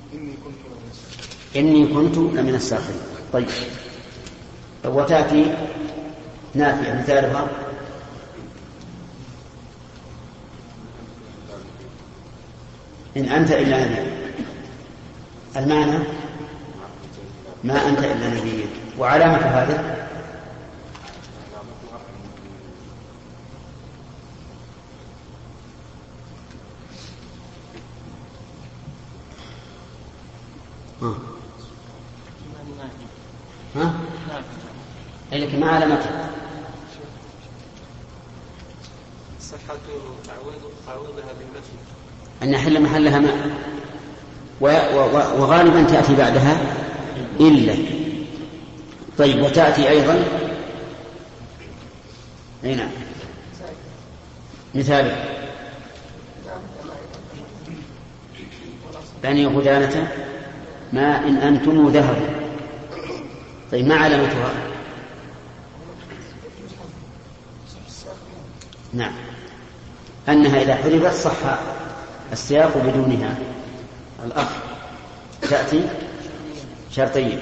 إني كنت لمن الساخرين. طيب، وتأتي نافية مثالها إن أنت إلا نبي. المعنى ما أنت إلا نبي. وعلامة هذا لكن ما علامتها صحة تعويضها بالنفي أن يحل محلها ماء، وغالبا تأتي بعدها إلا. طيب، وتأتي أيضا هنا مثال بني غدانة ما إن أنتم ذهبوا. طيب، ما علامتها؟ نعم، أنها إذا حذفت صح السياق بدونها. الأخ تأتي شرطية.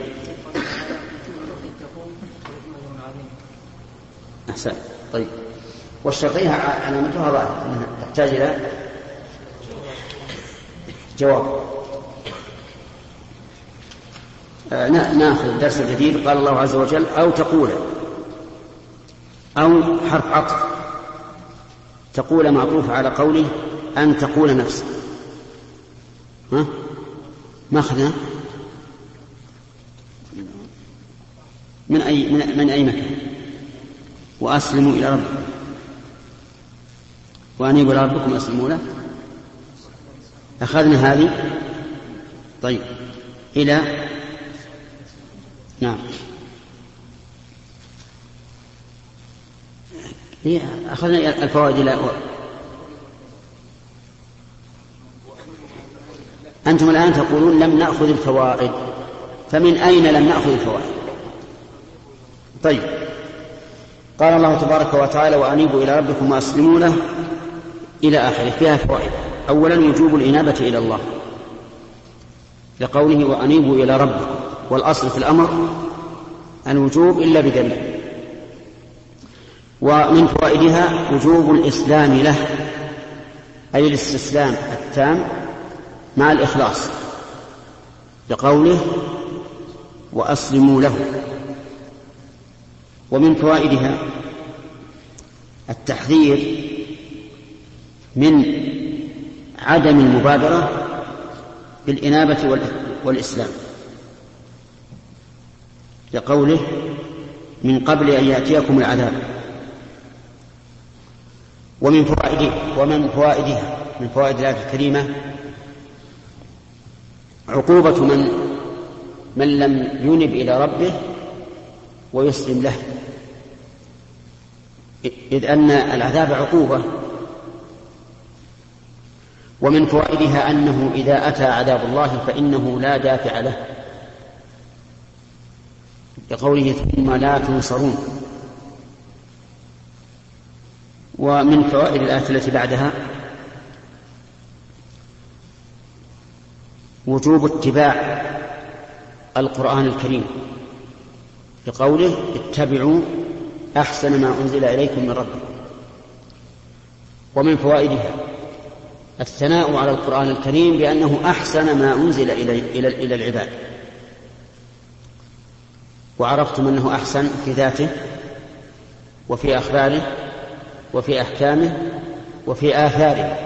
أحسن. طيب، والشرطية علامتها ظاهرة أنها تحتاج إلى جواب. نأخذ الدرس الجديد. قال الله عز وجل أو تقول، أو حرف عطف، تقول معطوف على قوله أن تقول نفسك. ما أخذنا من أي مكان. وأسلموا إلى ربكم وأنيبوا إلى ربكم أسلموا له. أخذنا هذه. طيب، إلى نعم أخذنا الفوائد. إلى أنتم الآن تقولون لم نأخذ الفوائد، فمن أين لم نأخذ الفوائد؟ طيب، قال الله تبارك وتعالى وأنيبوا إلى ربكم وأسلموا له إلى آخره. فيها فوائد. أولا، وجوب الإنابة إلى الله لقوله وأنيبوا إلى ربكم، والأصل في الأمر الوجوب إلا بدليل. ومن فوائدها وجوب الإسلام له، أي الاستسلام التام مع الإخلاص لقوله وأسلموا له. ومن فوائدها التحذير من عدم المبادرة بالإنابة والإسلام لقوله من قبل أن يأتيكم العذاب. ومن فوائدها من فوائد الآية الكريمة عقوبة من لم ينب إلى ربه ويسلم له، إذ أن العذاب عقوبة. ومن فوائدها أنه إذا أتى عذاب الله فإنه لا دافع له لقوله ثم لا تنصرون. ومن فوائد الآية التي بعدها وجوب اتباع القرآن الكريم لقوله اتبعوا أحسن ما أنزل إليكم من ربكم. ومن فوائدها الثناء على القرآن الكريم بأنه أحسن ما أنزل إلى العباد. وعرفتم أنه أحسن في ذاته وفي أخباره وفي أحكامه وفي آثاره،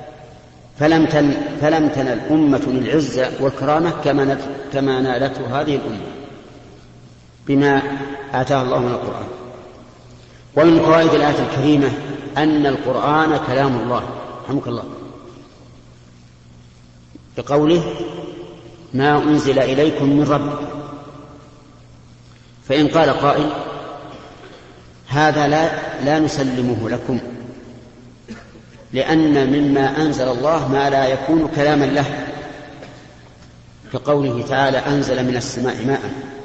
فلم تنل أمة العزة والكرامة كما نالته هذه الأمة بما آتاه الله من القرآن. ومن فوائد الآية الكريمة أن القرآن كلام الله رحمك الله بقوله ما أنزل إليكم من ربكم. فإن قال قائل هذا لا نسلمه لكم، لأن مما أنزل الله ما لا يكون كلاما له، كقوله تعالى أنزل من السماء ماء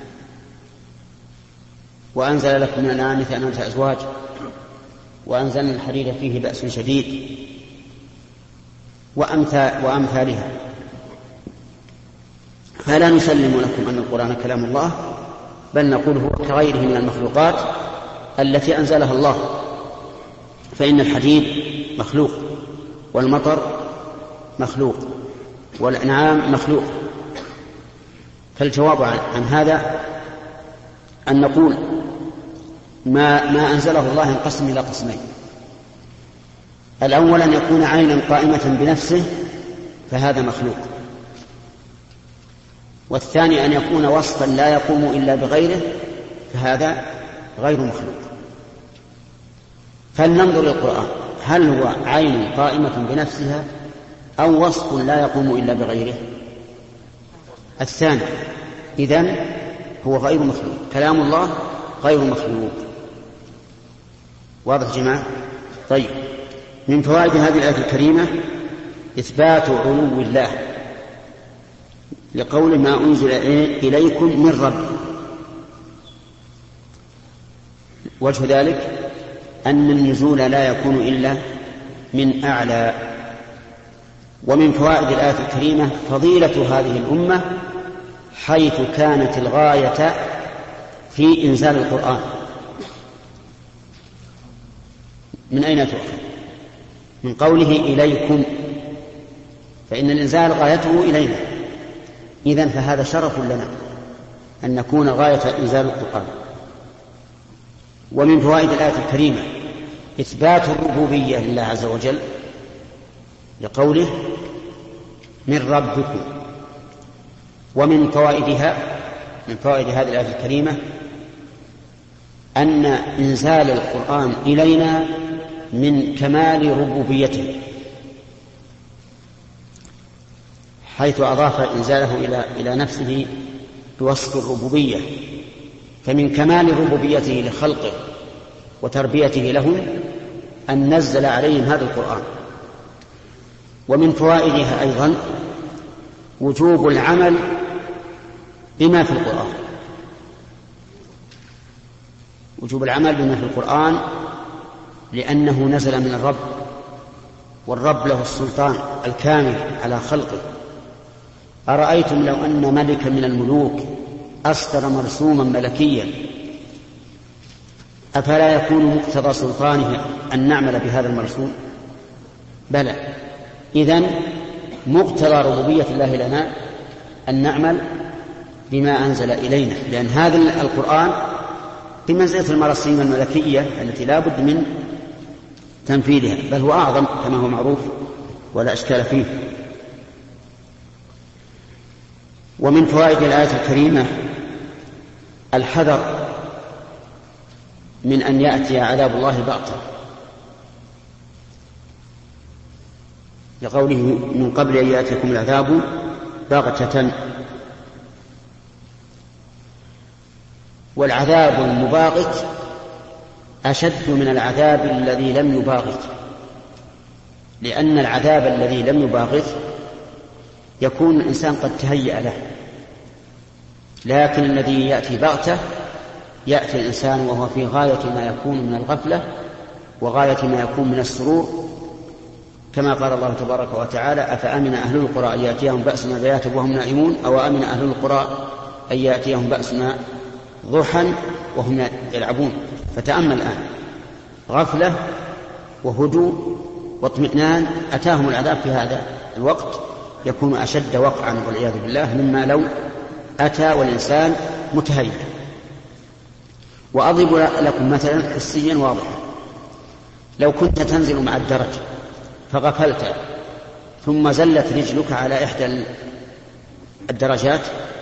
وأنزل لكم من الأنعام ثمانية أزواج وأنزلنا الحديد فيه بأس شديد وأمثالها. فلا نسلم لكم أن القرآن كلام الله، بل نقول هو كغيره من المخلوقات التي أنزلها الله، فإن الحديد مخلوق، والمطر مخلوق، والأنعام مخلوق. فالجواب عن هذا أن نقول ما أنزله الله ينقسم إلى قسمين: الأول أن يكون عينا قائمة بنفسه فهذا مخلوق، والثاني أن يكون وصفا لا يقوم إلا بغيره فهذا غير مخلوق. فلننظر للقرآن، هل هو عين قائمة بنفسها أو وصف لا يقوم إلا بغيره؟ الثاني. إذن هو غير مخلوق، كلام الله غير مخلوق. واضح جماعة؟ طيب، من فوائد هذه الآية الكريمة إثبات علو الله، لقول ما أنزل إليكم من رب. وجه ذلك أن النزول لا يكون إلا من أعلى. ومن فوائد الآية الكريمة فضيلة هذه الأمة، حيث كانت الغاية في إنزال القرآن. من أين تؤخذ؟ من قوله إليكم، فإن الإنزال غايته إلينا، إذن فهذا شرف لنا أن نكون غاية إنزال القرآن. ومن فوائد الآية الكريمة إثبات الربوبية لله عز وجل، لقوله من ربكم. ومن فوائدها، من فوائد هذه الآية الكريمة أن إنزال القرآن إلينا من كمال ربوبيته، حيث أضاف إنزاله إلى نفسه بوصف الربوبية، فمن كمال ربوبيته لخلقه وتربيته لهم أن نزل عليهم هذا القرآن. ومن فوائدها أيضا وجوب العمل بما في القرآن، وجوب العمل بما في القرآن لأنه نزل من الرب، والرب له السلطان الكامل على خلقه. أرأيتم لو أن ملكا من الملوك أصدر مرسوما ملكيا أفلا يكون مقتضى سلطانه أن نعمل بهذا المرسوم؟ بلى. إذن مقتضى ربوبية الله لنا أن نعمل بما أنزل إلينا، لأن هذا القرآن بمنزلة المراسيم الملكية التي لا بد من تنفيذها، بل هو أعظم كما هو معروف ولا إشكال فيه. ومن فوائد الآية الكريمة الحذر من أن يأتي عذاب الله بغتة، لقوله من قبل أن يأتيكم العذاب بغتة. والعذاب المباغت أشد من العذاب الذي لم يباغت، لأن العذاب الذي لم يباغت يكون الإنسان قد تهيأ له، لكن الذي يأتي بغتة يأتي الإنسان وهو في غاية ما يكون من الغفلة وغاية ما يكون من السرور، كما قال الله تبارك وتعالى أفأمن أهل القرى أن يأتيهم بأسنا بياتا وهم نائمون أو أمن أهل القرى أن يأتيهم بأسنا ضحى وهم يلعبون. فتأمل الآن غفلة وهدوء واطمئنان، أتاهم العذاب في هذا الوقت يكون أشد وقعا والعياذ بالله مما لو أتى والإنسان متهيئ. وأضرب لكم مثلا حسيا واضحا: لو كنت تنزل مع الدرج فغفلت ثم زلت رجلك على إحدى الدرجات،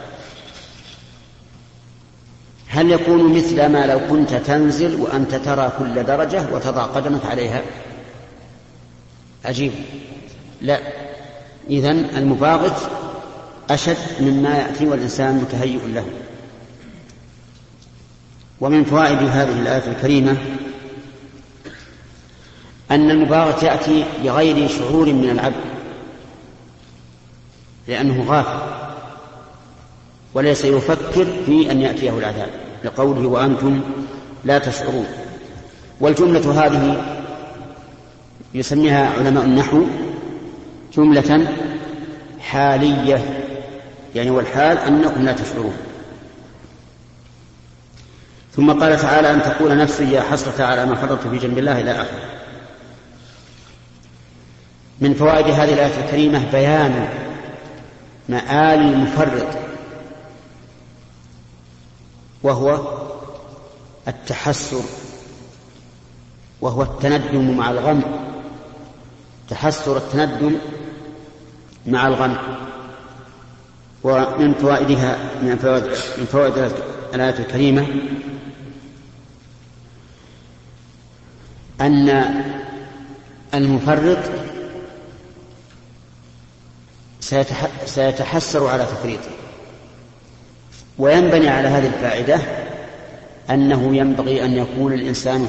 هل يكون مثل ما لو كنت تنزل وأنت ترى كل درجة وتضع قدمك عليها؟ عجيب. لا. إذن المباغت أشد مما يأتي والإنسان متهيئ له. ومن فوائد هذه الآية الكريمة أن المباغت يأتي بغير شعور من العبد، لأنه غافل وليس يفكر في أن يأتيه العذاب، لقوله وأنتم لا تشعرون. والجملة هذه يسميها علماء النحو جملة حالية، يعني والحال أنكم لا تشعرون. ثم قال تعالى أن تقول نفسي يا حسرة على ما فرطت في جنب الله إلى آخره. من فوائد هذه الآية الكريمة بيان مآل المفرط، وهو التحسر، وهو التندم مع الغم، تحسر التندم مع الغم. ومن فوائدها من فوائد الآية الكريمة أن المفرط سيتحسر على تفريطه. وينبني على هذه الفائدة أنه ينبغي أن يكون الإنسان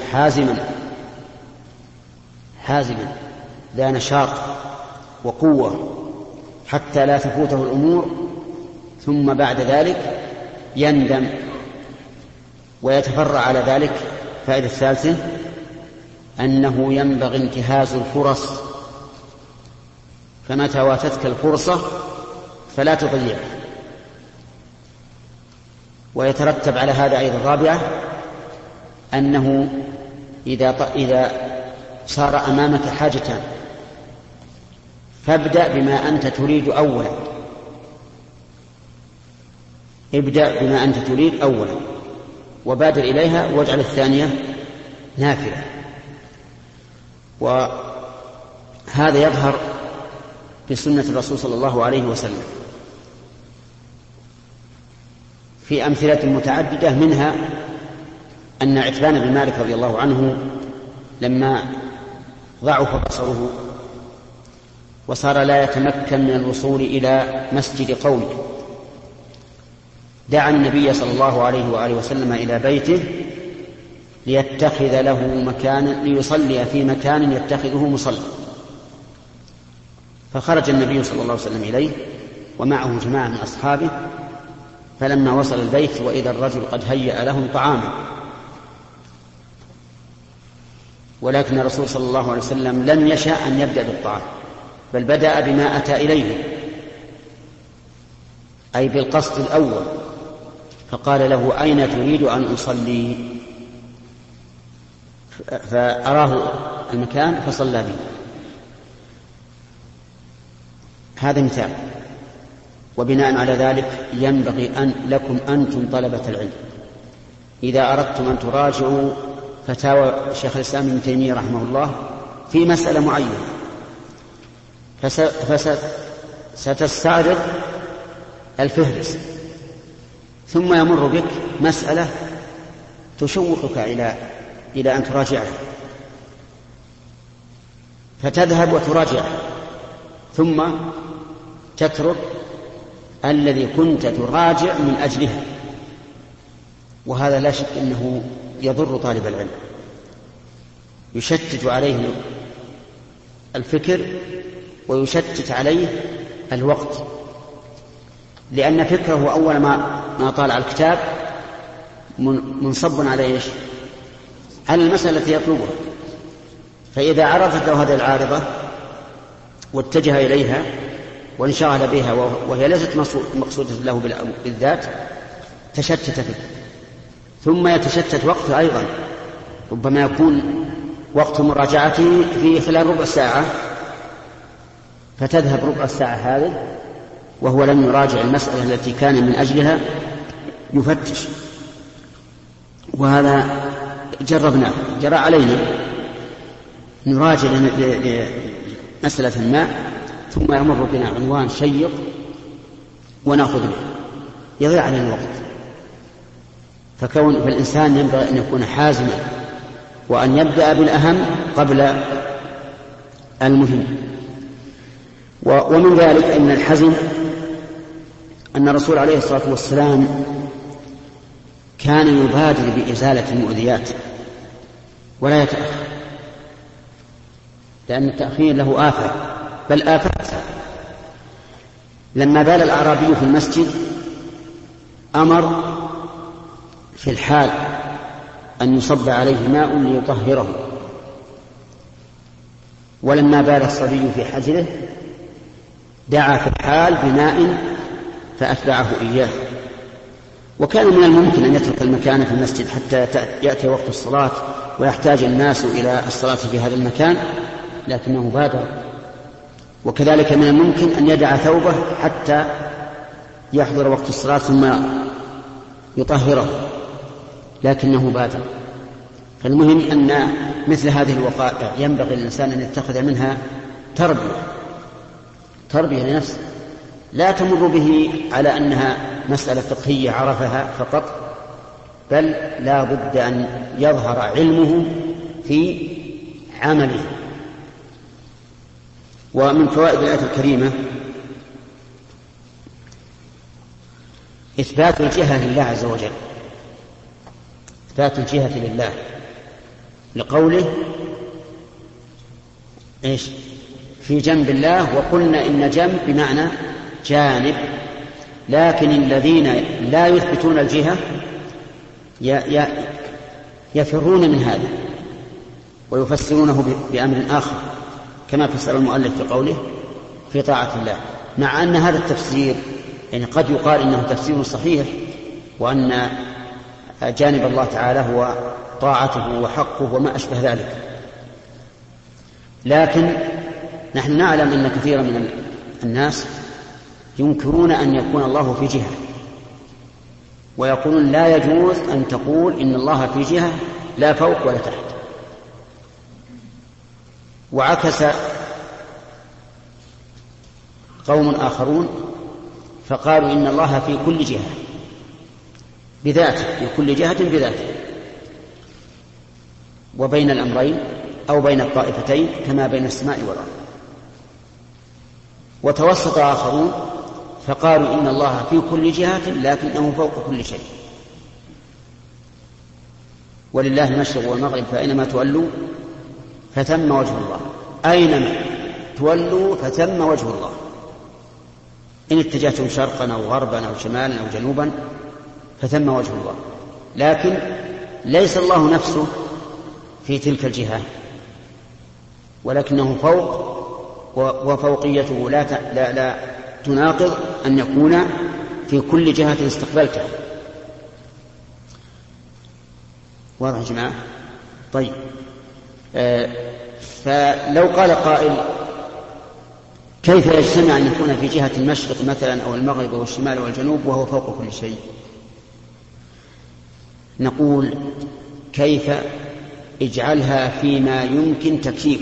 حازما ذا نشاط وقوة حتى لا تفوته الأمور ثم بعد ذلك يندم ويتفرع على ذلك. فائدة الثالثة أنه ينبغي انتهاز الفرص، فمتى واتتك الفرصة فلا تضيعها. ويترتب على هذا أيضا رابعة أنه إذا صار أمامك حاجتان فابدأ بما أنت تريد أولا، ابدأ بما أنت تريد أولا وبادر إليها واجعل الثانية نافلة. وهذا يظهر في سنة الرسول صلى الله عليه وسلم في أمثلة متعددة، منها أن عتبان بن مالك رضي الله عنه لما ضعف بصره وصار لا يتمكن من الوصول إلى مسجد قومه دعا النبي صلى الله عليه وآله وسلم إلى بيته ليتخذ له مكانا ليصلي في مكان يتخذه مصلى. فخرج النبي صلى الله عليه وسلم إليه ومعه جماعة من أصحابه، فلما وصل البيت وإذا الرجل قد هيأ لهم طعاما، ولكن الرسول صلى الله عليه وسلم لم يشأ أن يبدأ بالطعام، بل بدأ بما أتى إليه أي بالقصد الأول، فقال له أين تريد أن أصلي؟ فأراه المكان فصلى به. هذا مثال. وبناء على ذلك ينبغي لكم أنتم طلبة العلم إذا أردتم أن تراجعوا فتاوى شيخ الإسلام ابن تيمية رحمه الله في مسألة معينة، ستستعرض الفهرس ثم يمر بك مسألة تشوقك إلى أن تراجعها، فتذهب وتراجعها ثم تترك الذي كنت تراجع من أجلها. وهذا لا شك أنه يضر طالب العلم، يشتت عليه الفكر ويشتت عليه الوقت، لأن فكره أول ما طالع الكتاب منصب على إيش؟ على المسألة التي يطلبها. فإذا عرضت له هذه العارضة واتجه إليها وانشغل بها وهي ليست مقصودة له بالذات تشتت فيه، ثم يتشتت وقته أيضا، ربما يكون وقت مراجعته في خلال ربع ساعة، فتذهب ربع الساعة هذه وهو لم يراجع المسألة التي كان من أجلها يفتش. وهذا جربناه، جرى علينا نراجع لمسألة ما ثم يمر بنا عنوان شيق ونأخذ به، يضيع علينا الوقت. فالإنسان ينبغي أن يكون حازما وأن يبدأ بالأهم قبل المهم. ومن ذلك أن الحزم أن الرسول عليه الصلاة والسلام كان يبادر بإزالة المؤذيات ولا يتأخر، لأن التأخير له آفة بل آفات. لما بال الأعرابي في المسجد أمر في الحال أن يصب عليه ماء ليطهره، ولما بال الصبي في حجره دعا في الحال بماء فأتبعه إياه. وكان من الممكن أن يترك المكان في المسجد حتى يأتي وقت الصلاة ويحتاج الناس إلى الصلاة في هذا المكان، لكنه بادر. وكذلك من الممكن أن يدع ثوبه حتى يحضر وقت الصلاة ثم يطهره، لكنه بادر. فالمهم أن مثل هذه الوقائع ينبغي للإنسان أن يتخذ منها تربية لنفسه، لا تمر به على أنها مسألة فقهية عرفها فقط، بل لا بد أن يظهر علمه في عمله. ومن فوائد الآية الكريمة إثبات الجهة لله عز وجل، إثبات الجهة لله، لقوله إيش؟ في جنب الله. وقلنا إن جنب بمعنى جانب، لكن الذين لا يثبتون الجهة يفرون من هذا ويفسرونه بأمر آخر، كما فسر المؤلف في قوله في طاعة الله، مع أن هذا التفسير يعني قد يقال إنه تفسير صحيح، وأن جانب الله تعالى هو طاعته وحقه وما أشبه ذلك. لكن نحن نعلم أن كثيرا من الناس ينكرون أن يكون الله في جهة، ويقولون لا يجوز أن تقول إن الله في جهة لا فوق ولا تحت. وعكس قوم آخرون فقالوا إن الله في كل جهة بذاته، في كل جهة بذاته، وبين الأمرين أو بين الطائفتين كما بين السماء والأرض. وتوسط آخرون فقالوا إن الله في كل جهة لكنه فوق كل شيء، ولله المشرق والمغرب فأينما تولوا فثم وجه الله. أينما تولوا فثم وجه الله، إن اتجهتم شرقا أو غربا أو شمالا أو جنوبا فثم وجه الله. لكن ليس الله نفسه في تلك الجهة، ولكنه فوق، وفوقيته لا تناقض أن يكون في كل جهة استقبلتها. واضح يا جماعة؟ طيب، فلو قال قائل كيف يجتمع أن يكون في جهة المشرق مثلا أو المغرب أو الشمال والجنوب وهو فوق كل شيء؟ نقول كيف اجعلها فيما يمكن تكييف.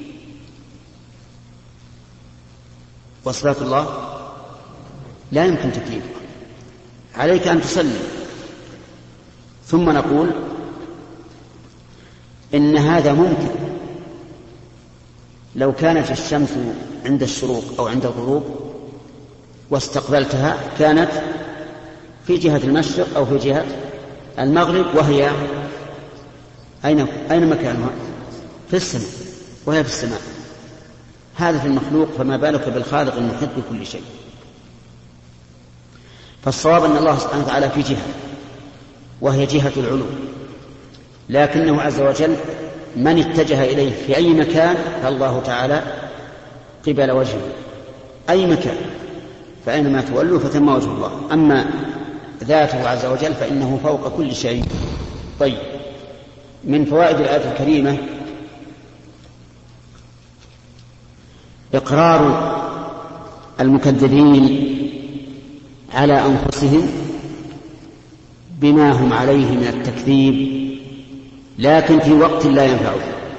وصفات الله لا يمكن تكييف، عليك أن تسلم. ثم نقول إن هذا ممكن لو كانت الشمس عند الشروق أو عند الغروب واستقبلتها كانت في جهة المشرق أو في جهة المغرب، وهي أين مكانها؟ في السماء، وهي في السماء. هذا في المخلوق، فما بالك بالخالق المحيط بكل شيء. فالصواب أن الله سبحانه وتعالى في جهة وهي جهة العلو، لكنه عز وجل من اتجه إليه في أي مكان فالله تعالى قبل وجهه، أي مكان، فأينما تولوا فثم وجه الله. أما ذاته عز وجل فإنه فوق كل شيء. طيب، من فوائد الآية الكريمة إقرار المكذبين على أنفسهم بما هم عليه من التكذيب، لكن في وقت لا ينفعه.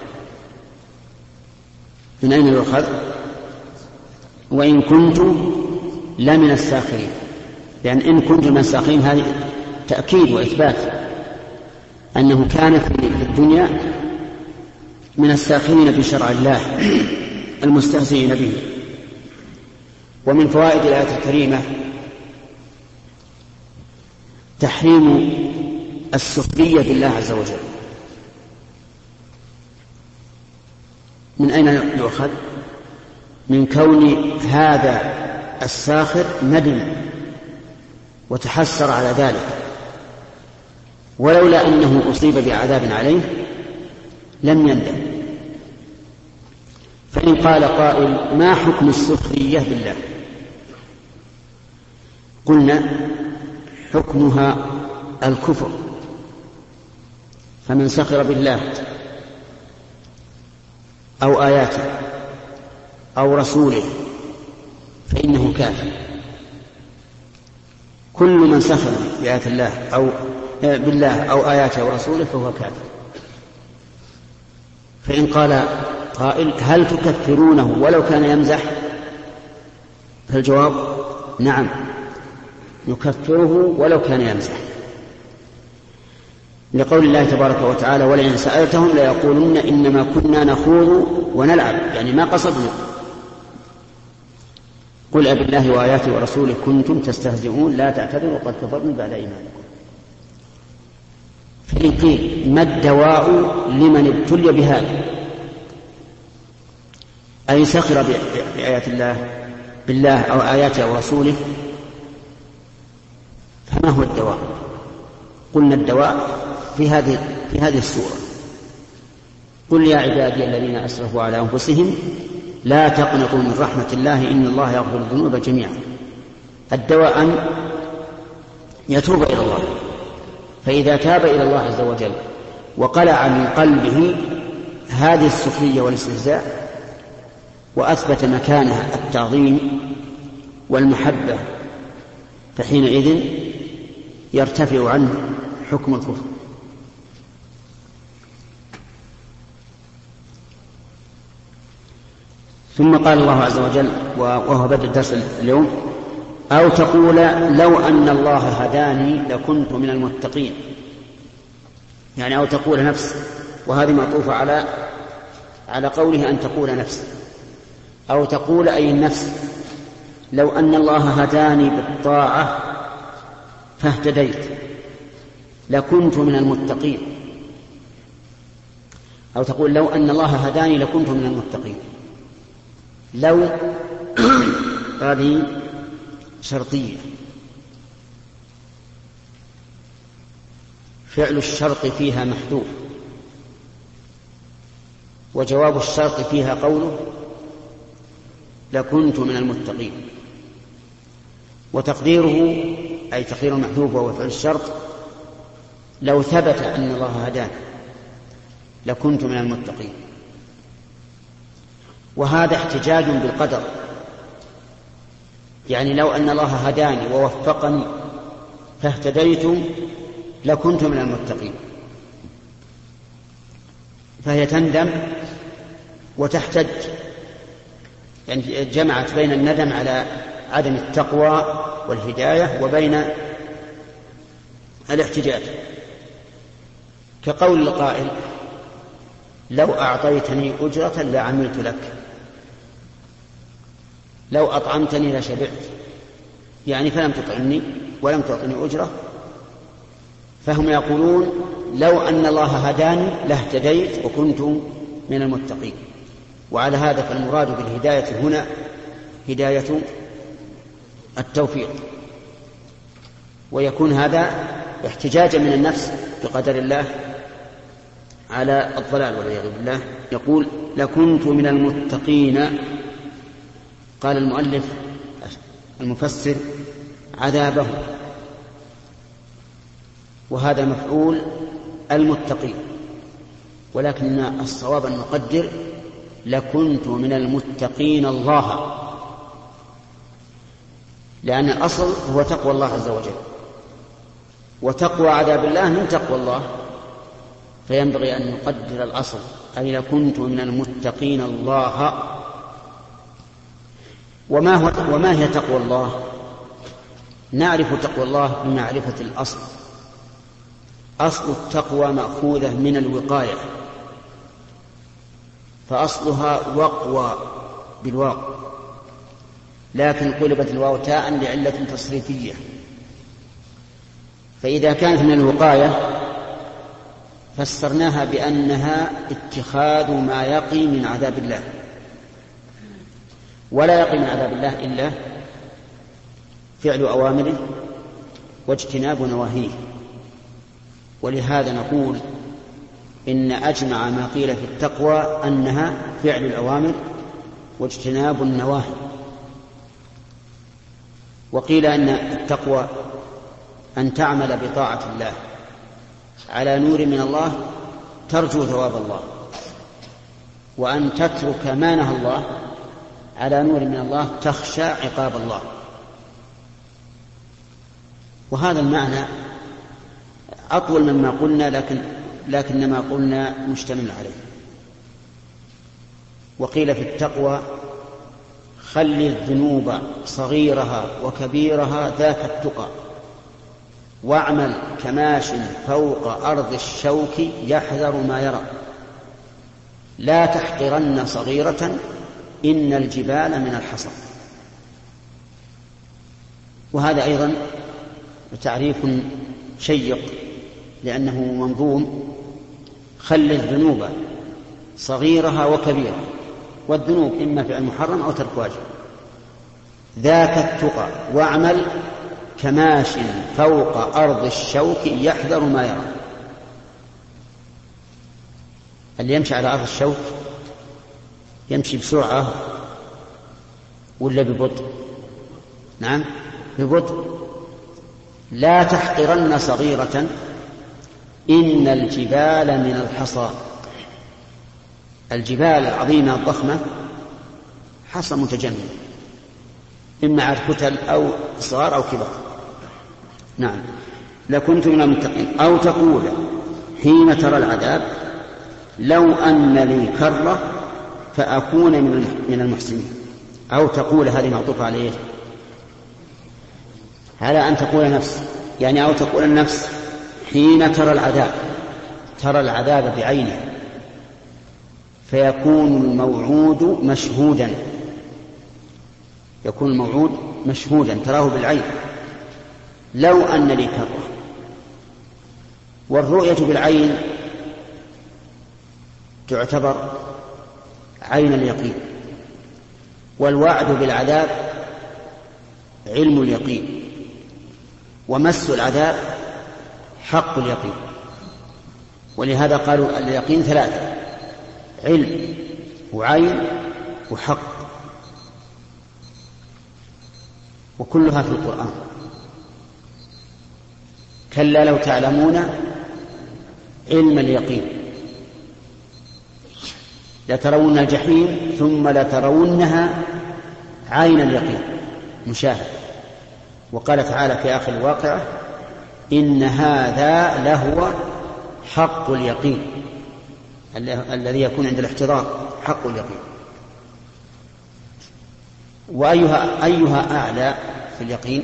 من أين يؤخذ؟ وإن كنت لمن الساخرين، لأن إن كنت من الساخرين هذه تأكيد وإثبات أنه كان في الدنيا من الساخرين بشرع الله المستهزئين به. ومن فوائد الآية الكريمة تحريم السخرية بالله عز وجل. من أين يؤخذ؟ من كون هذا الساخر ندم وتحسر على ذلك، ولولا أنه أصيب بعذاب عليه لم يندم. فإن قال قائل ما حكم السخرية بالله؟ قلنا حكمها الكفر، فمن سخر بالله أو آياته أو رسوله فإنه كافر. كل من سخر بآيات الله أو بالله أو آياته أو رسوله فهو كافر. فإن قال قائل هل تكفرونه ولو كان يمزح؟ فالجواب نعم، نكفره ولو كان يمزح، لقول الله تبارك وتعالى ولئن سألتهم ليقولن إنما كنا نخوض ونلعب، يعني ما قصدنا. قل أبالله وآياته ورسوله كنتم تستهزئون لا تعتذروا قد كفرتم بعد إيمانكم. فإن قيل ما الدواء لمن ابتلي بهذا أي سخر بآيات الله بالله أو آياته أو رسوله، فما هو الدواء؟ قلنا الدواء في هذه السورة: قل يا عبادي الذين أسرفوا على أنفسهم لا تقنطوا من رحمة الله إن الله يغفر الذنوب جميعا. الدواء أن يتوب إلى الله، فإذا تاب إلى الله عز وجل وقلع من قلبه هذه السخرية والاستهزاء وأثبت مكانها التعظيم والمحبة، فحينئذ يرتفع عنه حكم الكفر. ثم قال الله عز وجل وهو بدء الدرس اليوم: أو تقول لو أن الله هداني لكنت من المتقين. يعني أو تقول نفس، وهذه معطوفة على قوله أن تقول نفس. أو تقول أي النفس لو أن الله هداني بالطاعة فاهتديت لكنت من المتقين. أو تقول لو أن الله هداني لكنت من المتقين. لو هذه شرطية، فعل الشرط فيها محذوف، وجواب الشرط فيها قوله لكنت من المتقين. وتقديره أي تقدير المحذوف وهو فعل الشرط: لو ثبت أن الله هداني لكنت من المتقين. وهذا احتجاج بالقدر، يعني لو أن الله هداني ووفقني فاهتديت لكنت من المتقين، فهي تندم وتحتج، يعني جمعت بين الندم على عدم التقوى والهداية وبين الاحتجاج، كقول القائل لو أعطيتني أجرة لعملت لك، لو أطعمتني لشبعت، يعني فلم تطعمني ولم تعطني أجرة. فهم يقولون لو أن الله هداني لاهتديت وكنت من المتقين. وعلى هذا فالمراد بالهداية هنا هداية التوفيق، ويكون هذا احتجاجا من النفس بقدر الله على الضلال والعياذ بالله. يقول لكنت من المتقين. قال المؤلف المفسر عذابه، وهذا مفعول المتقين، ولكن الصواب أن نقدر لكنت من المتقين الله، لأن الأصل هو تقوى الله عز وجل، وتقوى عذاب الله من تقوى الله، فينبغي أن نقدر الأصل أي لكنت من المتقين الله. وما هي تقوى الله؟ نعرف تقوى الله بمعرفة الأصل. أصل التقوى مأخوذة من الوقاية، فأصلها وقوى بالواو، لكن قلبت الواو تاء لعلة تصريفية. فإذا كانت من الوقاية فسرناها بأنها اتخاذ ما يقي من عذاب الله، ولا يقي من عذاب الله إلا فعل أوامره واجتناب نواهيه. ولهذا نقول إن أجمع ما قيل في التقوى أنها فعل الأوامر واجتناب النواهي. وقيل أن التقوى أن تعمل بطاعة الله على نور من الله ترجو ثواب الله، وأن تترك ما نهى الله على نور من الله تخشى عقاب الله. وهذا المعنى أطول مما قلنا، لكن ما قلنا مشتمل عليه. وقيل في التقوى خل الذنوب صغيرها وكبيرها ذاك التقى، واعمل كماش فوق أرض الشوك يحذر ما يرى، لا تحقرن صغيرة إن الجبال من الحصى. وهذا أيضا تعريف شيق لأنه منظوم. خل الذنوب صغيرها وكبيرها، والذنوب إما فعل محرم أو ترك واجب. ذاك التقى واعمل كماش فوق أرض الشوك يحذر ما يرى. اللي يمشي على أرض الشوك يمشي بسرعة ولا ببطء؟ نعم ببطء. لا تحقرن صغيرة إن الجبال من الحصى. الجبال العظيمة الضخمة حصى متجمد، إما على كتل أو صغار أو كبار. نعم لكنت من المتقين. أو تقول حين ترى العذاب لو أن لي كرة فأكون من المحسنين. أو تقول هذه معطوفة عليه على أن تقول نفس، يعني أو تقول النفس حين ترى العذاب، ترى العذاب بعينه، فيكون الموعود مشهودا، يكون الموعود مشهودا تراه بالعين. لو أن لي كرة. والرؤية بالعين تعتبر عين اليقين، والوعد بالعذاب علم اليقين، ومس العذاب حق اليقين. ولهذا قالوا اليقين ثلاثة: علم وعين وحق، وكلها في القرآن. كلا لو تعلمون علم اليقين لترون الجحيم ثم لترونها عين اليقين مشاهد. وقال تعالى في آخر الواقعة: إن هذا لهو حق اليقين الذي يكون عند الاحتضار، حق اليقين. وأيها أعلى في اليقين؟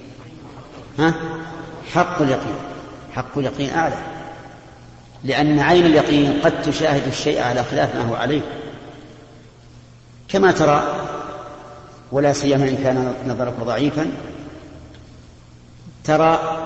حق اليقين. حق اليقين أعلى، لأن عين اليقين قد تشاهد الشيء على خلاف ما هو عليه، كما ترى، ولا سيما إن كان نظرك ضعيفا، ترى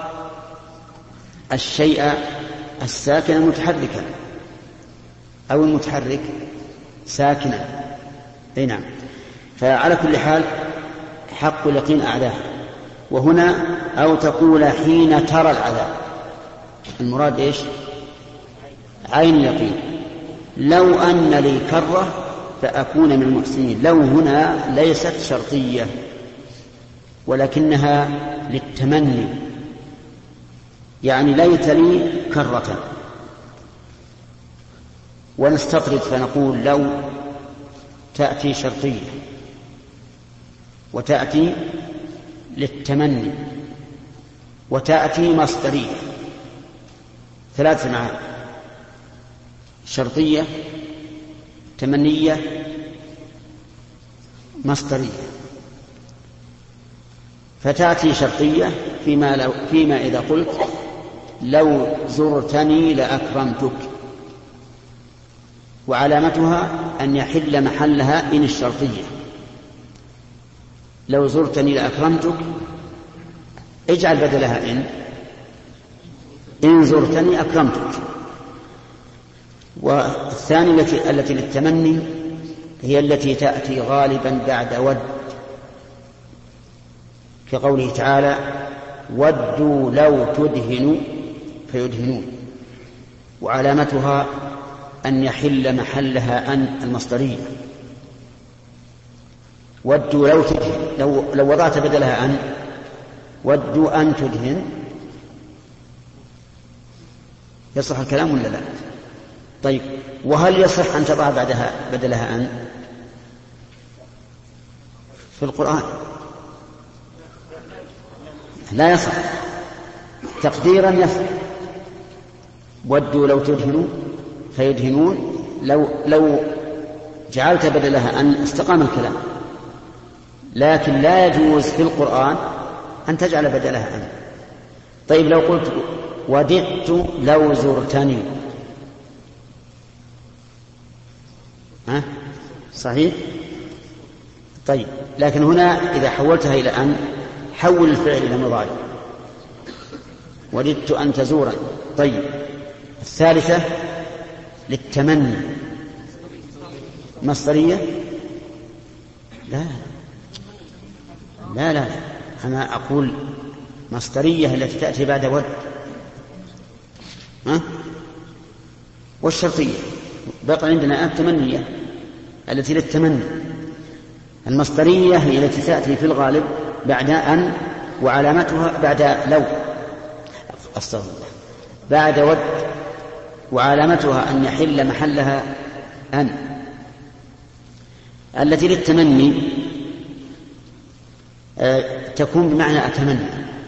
الشيء الساكن متحركا أو المتحرك ساكنا. أي نعم. فعلى كل حال حق اليقين أعلاه. وهنا أو تقول حين ترى العذاب، المراد إيش؟ عين اليقين. لو أن لي كرة فأكون من المحسنين. لو هنا ليست شرطية ولكنها للتمني، يعني ليت لي كرة. ونستطرد فنقول لو تأتي شرطية وتأتي للتمني وتأتي مصدرية، ثلاث معاني: شرطية، تمنية، مصدرية. فتأتي شرطية فيما إذا قلت لو زرتني لأكرمتك، وعلامتها أن يحل محلها إن الشرطية. لو زرتني لأكرمتك اجعل بدلها إن زرتني أكرمتك. والثانية التي للتمني هي التي تأتي غالبا بعد ود، كقوله تعالى: ودوا لو تدهن فيدهنون. وعلامتها أن يحل محلها أن المصدرية. ودوا لو تدهن، لو وضعت بدلها ودوا أن تدهن، يصح الكلام ولا لا؟ طيب، وهل يصح أن تضع بعدها بدلها أن في القرآن؟ لا يصح. تقديرا يصح، ودوا لو تدهنوا فيدهنون، لو جعلت بدلها أن استقام الكلام، لكن لا يجوز في القرآن أن تجعل بدلها أن. طيب لو قلت وددت لو زرتني، صحيح؟ طيب، لكن هنا إذا حولتها إلى أن، حول الفعل إلى مضارع، وددت أن تزورني. طيب، الثالثة للتمني، مصدرية؟ لا لا لا، أنا أقول مصدرية التي تأتي بعد ود، والشرطية بقى عندنا التمنية التي للتمني. المصدرية هي التي تأتي في الغالب بعد أن، وعلامتها بعد لو، أستغفر الله، بعد ود، وعلامتها أن يحل محلها أن. التي للتمني تكون بمعنى أتمنى،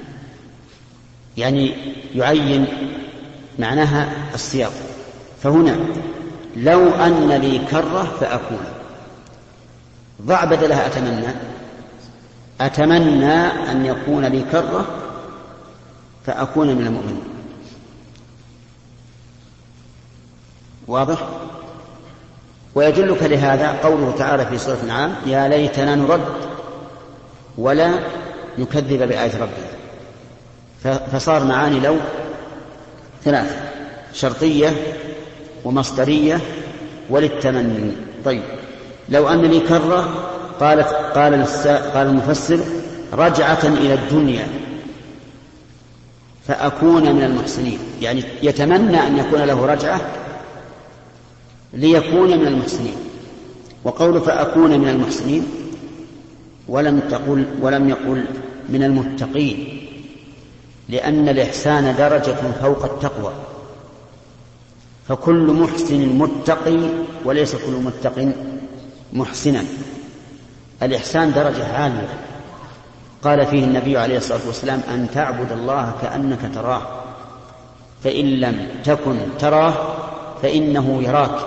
يعني يعين معناها السياق. فهنا لو أن لي كرة فأكون، ضع بدلها أتمنى أن يكون لي كرة فأكون من المؤمنين. واضح؟ ويدلك لهذا قوله تعالى في سورة الأنعام: يا ليتنا نرد ولا نكذب بآيات ربنا. فصار معاني لو ثلاثة: شرطية ومصدرية وللتمني. طيب، لو أن لي كرة، قال المفسر: رجعة إلى الدنيا فأكون من المحسنين، يعني يتمنى أن يكون له رجعة ليكون من المحسنين. وقول فأكون من المحسنين ولم يقل من المتقين، لأن الإحسان درجة فوق التقوى، فكل محسن متقي وليس كل متق محسنا. الإحسان درجة عالية، قال فيه النبي عليه الصلاة والسلام: أن تعبد الله كأنك تراه، فإن لم تكن تراه فإنه يراك.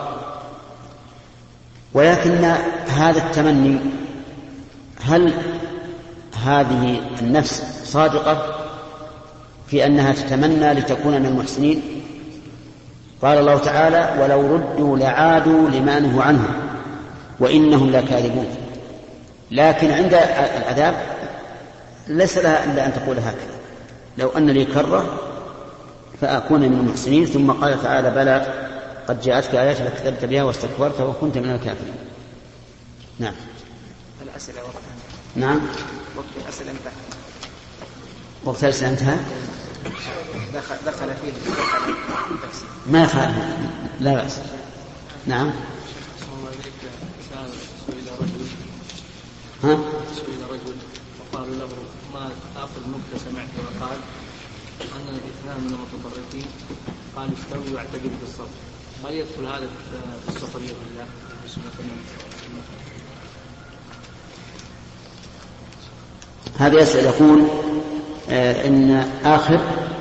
ولكن هذا التمني، هل هذه النفس صادقة في أنها تتمنى لتكون من المحسنين؟ قال الله تعالى: ولو ردوا لعادوا لما نهوا عنه وإنهم لكاذبون. لكن عند العذاب ليس لها إلا أن تقول هكذا: لو أن لي كرة فأكون من المحسنين. ثم قال تعالى: بلى قد جاءتك آيات فكذبت بها واستكبرت وكنت من الكافرين. نعم. الأسئلة وقتها. نعم. وقت الأسئلة انتهى. وقت الأسئلة انتهى. دخل فيه التفسير. ما يخالف، لا بأس. نعم. سئل رجل وقال له: ما آخر نكتة سمعت، وقال أن الاثنان من المتطرفين قال: استووا واعتدلوا بالصف. ما يدخل هذا في الصفرية بالله؟ هذا يسأل يقول إن آخر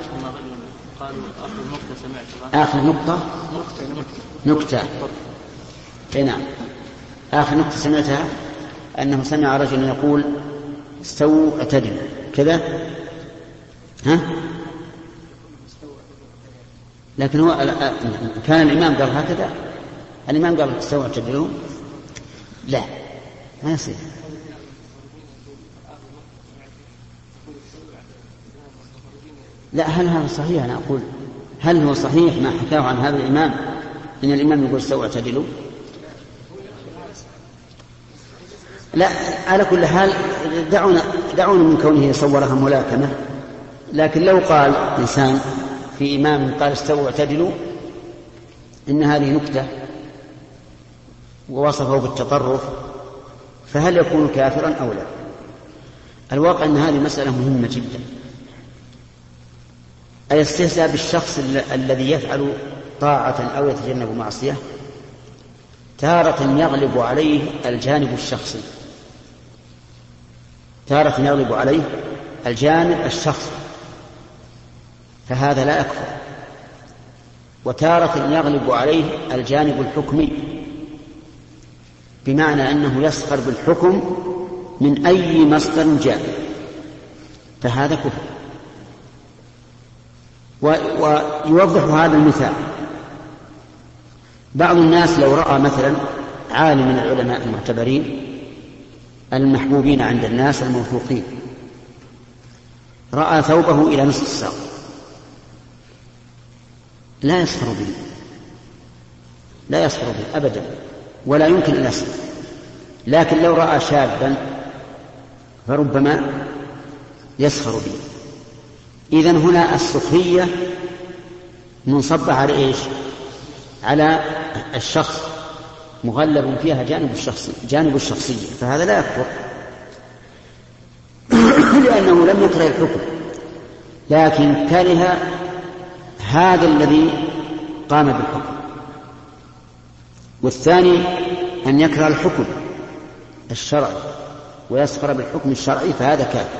نكتة سمعت. آخر نكتة. نعم، آخر نكتة سمعتها أنه سمع رجل يقول: استووا اعتدلوا كذا. لكن هو كان الإمام قال هكذا، الإمام قال: استووا اعتدلوا. لا، ما يصير. لا، هل هذا صحيح؟ أنا أقول هل هو صحيح ما حكاه عن هذا الإمام إن الإمام يقول: استووا اعتدلوا؟ لا، على كل حال دعونا من كونه صورها ملاكمة. لكن لو قال إنسان في إمام قال: استووا اعتدلوا، إن هذه نكتة ووصفه بالتطرف، فهل يكون كافرا أو لا؟ الواقع أن هذه مسألة مهمة جدا، الاستهزاء بالشخص الذي يفعل طاعة أو يتجنب معصية تارة يغلب عليه الجانب الشخصي، تارة يغلب عليه الجانب الشخصي فهذا لا يكفر، وتارة يغلب عليه الجانب الحكمي بمعنى أنه يسخر بالحكم من أي مصدر جاء فهذا كفر. ويوضح هذا المثال بعض الناس لو رأى مثلا عالم من العلماء المعتبرين المحبوبين عند الناس الموثوقين رأى ثوبه إلى نصف الساق لا يسخر به، لا يسخر به أبدا ولا يمكن أن يسخر، لكن لو رأى شابا فربما يسخر به. إذن هنا السخرية منصبة على إيش؟ على الشخص، مغلب فيها جانب الشخصية فهذا لا يكفر لأنه لم يكره الحكم لكن كره هذا الذي قام بالحكم. والثاني أن يكره الحكم الشرعي ويسخر بالحكم الشرعي فهذا كافر.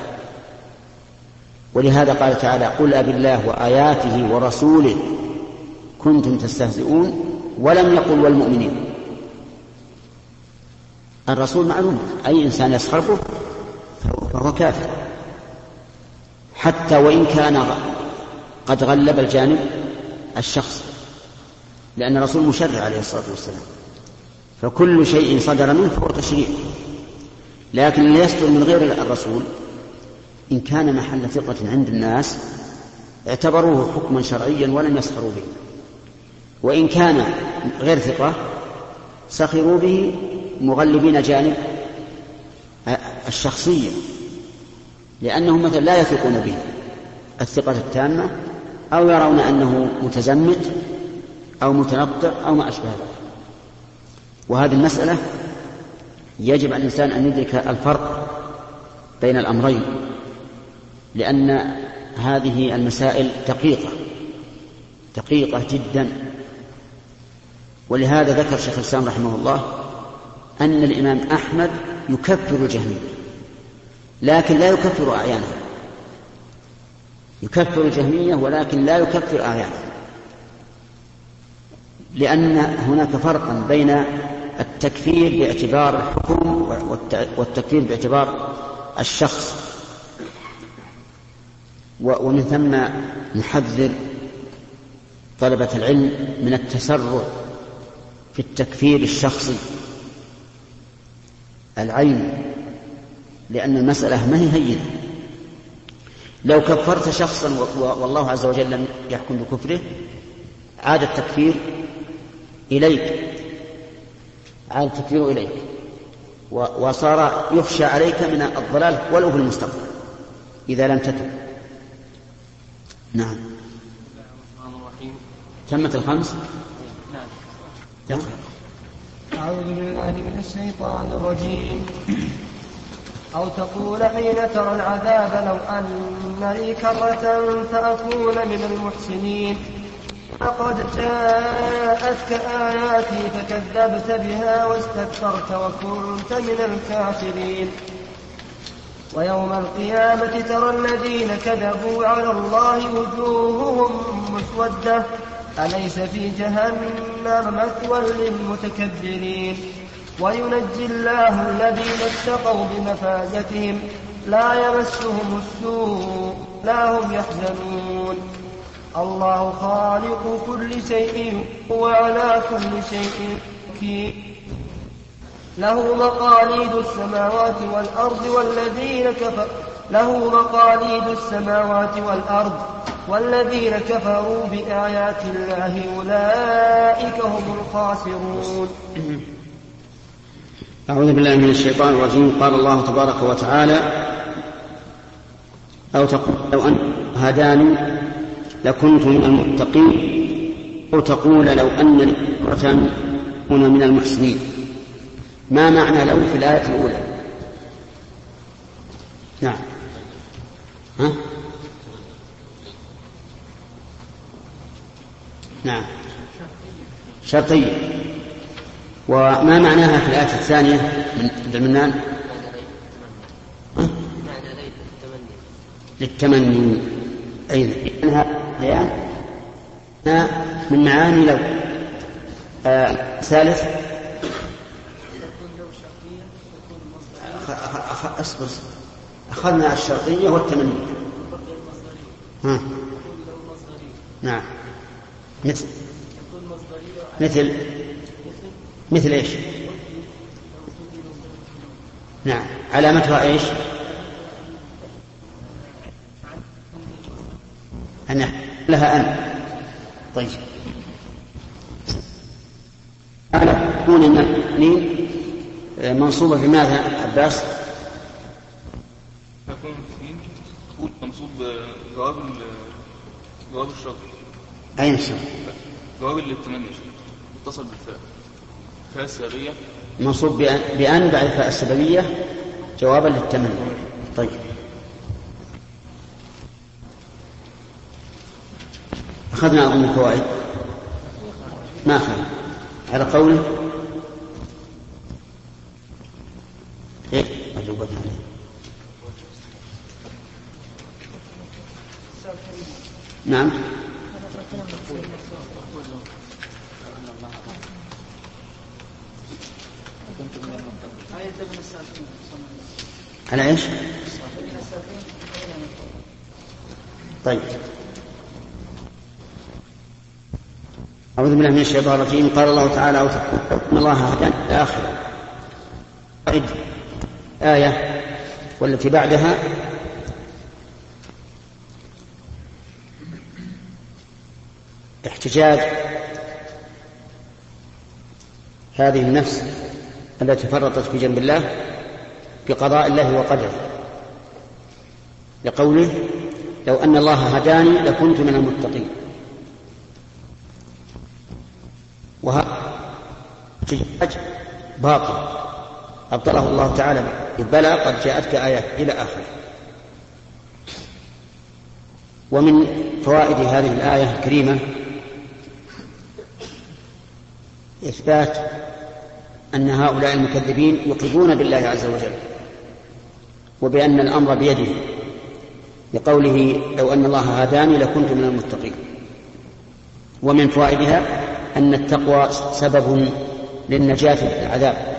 ولهذا قال تعالى: قل أبالله وآياته ورسوله كنتم تستهزئون، ولم يقل والمؤمنين. الرسول معلوم أي إنسان يسخر به فهو كافر حتى وإن كان قد غلب الجانب الشخصي، لأن الرسول مشرع عليه الصلاة والسلام فكل شيء صدر منه فهو تشريع. لكن اللي يصدر من غير الرسول إن كان محل ثقة عند الناس اعتبروه حكما شرعيا ولم يسخروا به، وإن كان غير ثقة سخروا به مغلبين جانب الشخصية، لأنهم مثلا لا يثقون به الثقة التامة أو يرون أنه متزمت أو متنطع أو ما أشبه ذلك. وهذه المسألة يجب على الإنسان أن يدرك الفرق بين الأمرين، لأن هذه المسائل دقيقة جدا. ولهذا ذكر شيخ الإسلام رحمه الله أن الإمام أحمد يكفر الجهمية لكن لا يكفر أعيانه، يكفر الجهمية ولكن لا يكفر أعيانه، لأن هناك فرقا بين التكفير باعتبار الحكم والتكفير باعتبار الشخص. ومن ثم نحذر طلبة العلم من التسرع في التكفير الشخصي العيني، لأن المسألة ما هي هينة. لو كفرت شخصا والله عز وجل لم يحكم بكفره عاد التكفير إليك، وصار يخشى عليك من الضلال ولو في المستقبل إذا لم تتب. نعم. تمت الخمس. نعم. أعوذ بالله من الشيطان الرجيم. أو تقول حين ترى العذاب لو أن لي كرة فأكون من المحسنين، لقد جاءتك آياتي فكذبت بها واستكبرت وكنت من الكافرين. ويوم القيامة ترى الذين كذبوا على الله وجوههم مسودة أليس في جهنم مثوى للمتكبرين. وينجي الله الذين اتقوا بمفازتهم لا يمسهم السوء لا هم يحزنون. الله خالق كل شيء وعلى كل شيء وكيل. له مقاليد السماوات والذين كفروا بآيات الله أولئك هم الخاسرون. أعوذ بالله من الشيطان الرجيم. قال الله تبارك وتعالى: أو تقول لو أن هداني لكنت من المتقين، أو تقول لو أن لي كرة كنت من المحسنين. ما معنى لو في الآية الأولى؟ نعم. نعم شرطية. وما معناها في الآية الثانية من عبد المنان؟ للتمني أيضا إنها بيان من معاني لو. ثالث أصبر أخذنا الشرطية والتمني. نعم مثل إيش؟ نعم علامتها إيش؟ أن لها أن. طيب تكون النين منصوبة بماذا عباس؟ تكون منصوب جواب الشرط. أين الشرط؟ جواب للتمني متصل بالفاء، فاء السببية منصوب بأن بعد فاء السببية جوابا للتمني. طيب أخذنا أظن الفوائد ما أخذ على قوله إيه أجوبتنا عليه. نعم على إيش؟ طيب أعوذ بالله من الشيطان الرجيم. قال الله تعالى إن الله هدانا إلى آخره. آية والتي بعدها احتجاج هذه النفس التي فرطت في جنب الله بقضاء الله وقدره، لقوله لو أن الله هداني لكنت من المتقين. وهذا احتجاج باطل أبطله الله تعالى بلى قد جاءتك آيات إلى آخره. ومن فوائد هذه الآية الكريمة إثبات أن هؤلاء المكذبين يقرون بالله عز وجل وبأن الأمر بيده، لقوله لو أن الله هداني لكنت من المتقين. ومن فوائدها أن التقوى سبب للنجاة من العذاب.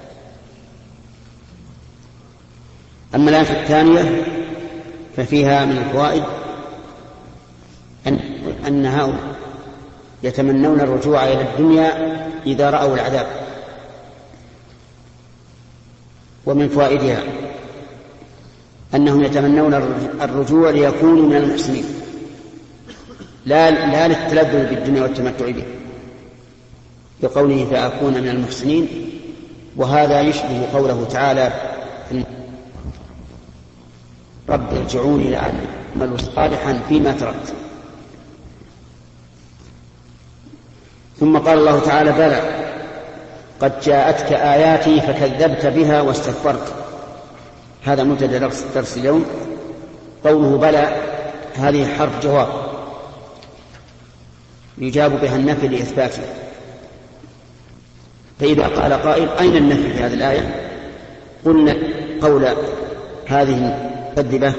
أما الآية الثانية ففيها من الفوائد أن هؤلاء يتمنون الرجوع إلى الدنيا إذا رأوا العذاب. ومن فوائدها أنهم يتمنون الرجوع ليكونوا من المحسنين، لا للتلذذ بالدنيا والتمتع به، بقوله فأكون من المحسنين. وهذا يشبه قوله تعالى رب ارجعوني لأعمل صالحا فيما تركت. ثم قال الله تعالى بلى قد جاءتك آياتي فكذبت بها واستكبرت. هذا مبتدأ درس اليوم. قوله بلى هذه حرف جواب يجاب بها النفي لإثباته. فإذا قال قائل أين النفي في هذه الآية؟ قلنا قول هذه المكذبة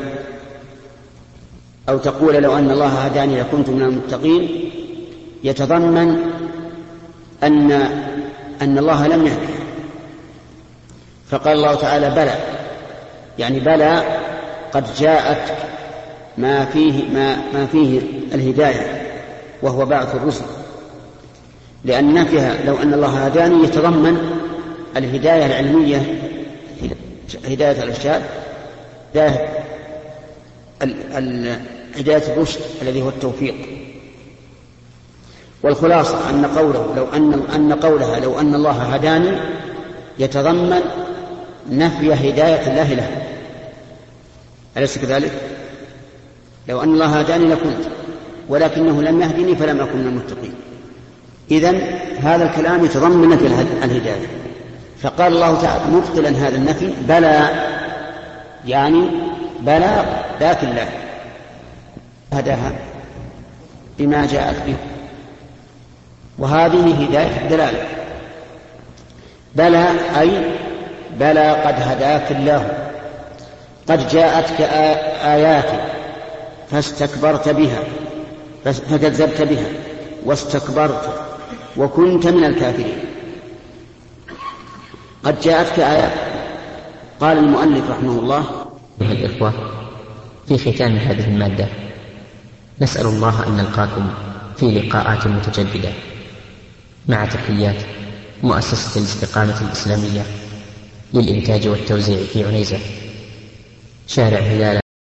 أو تقول لو أن الله هداني لكنت من المتقين يتضمن أن الله لم يهده. فقال الله تعالى بلى، يعني بلى قد جاءت ما فيه الهداية وهو بعث الرسل، لأن نفيها لو أن الله هداني يتضمن الهداية العلمية، هداية الإرشاد، هداية الرشد الذي هو التوفيق. والخلاصة أن قولها لو أن الله هداني يتضمن نفي هداية الله له، أليس كذلك؟ لو أن الله هداني لكنت، ولكنه لم يهدني فلم أكن من المتقين. إذن هذا الكلام يتضمن نفي الهداية. فقال الله تعالى مبطلا هذا النفي بلى، يعني بلى ذات الله هداها بما جاءت به وهذه هداية الدلالة. بلى أي بلى قد هداك الله، قد جاءتك آياتي فاستكبرت بها فكذبت بها واستكبرت وكنت من الكافرين. قد جاءتك آيات. قال المؤلف رحمه الله: أيها الإخوة، في ختام هذه المادة نسأل الله أن نلقاكم في لقاءات متجددة، مع تحيات مؤسسة الاستقامة الإسلامية للإنتاج والتوزيع في عنيزة، شارع هلال